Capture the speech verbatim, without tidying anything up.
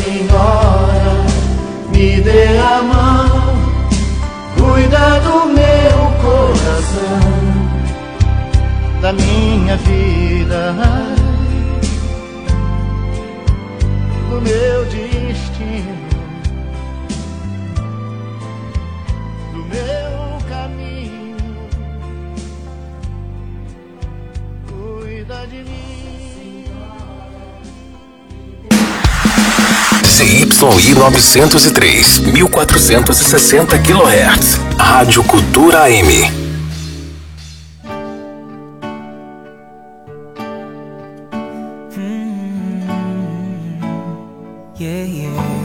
Senhora, me dê a mão, cuida do meu coração, da minha vida, do meu destino, do meu caminho, cuida de mim. Z Y I novecentos e três, mil quatrocentos e sessenta quilohertz, Rádio Cultura A M. Mm-hmm. Yeah, yeah.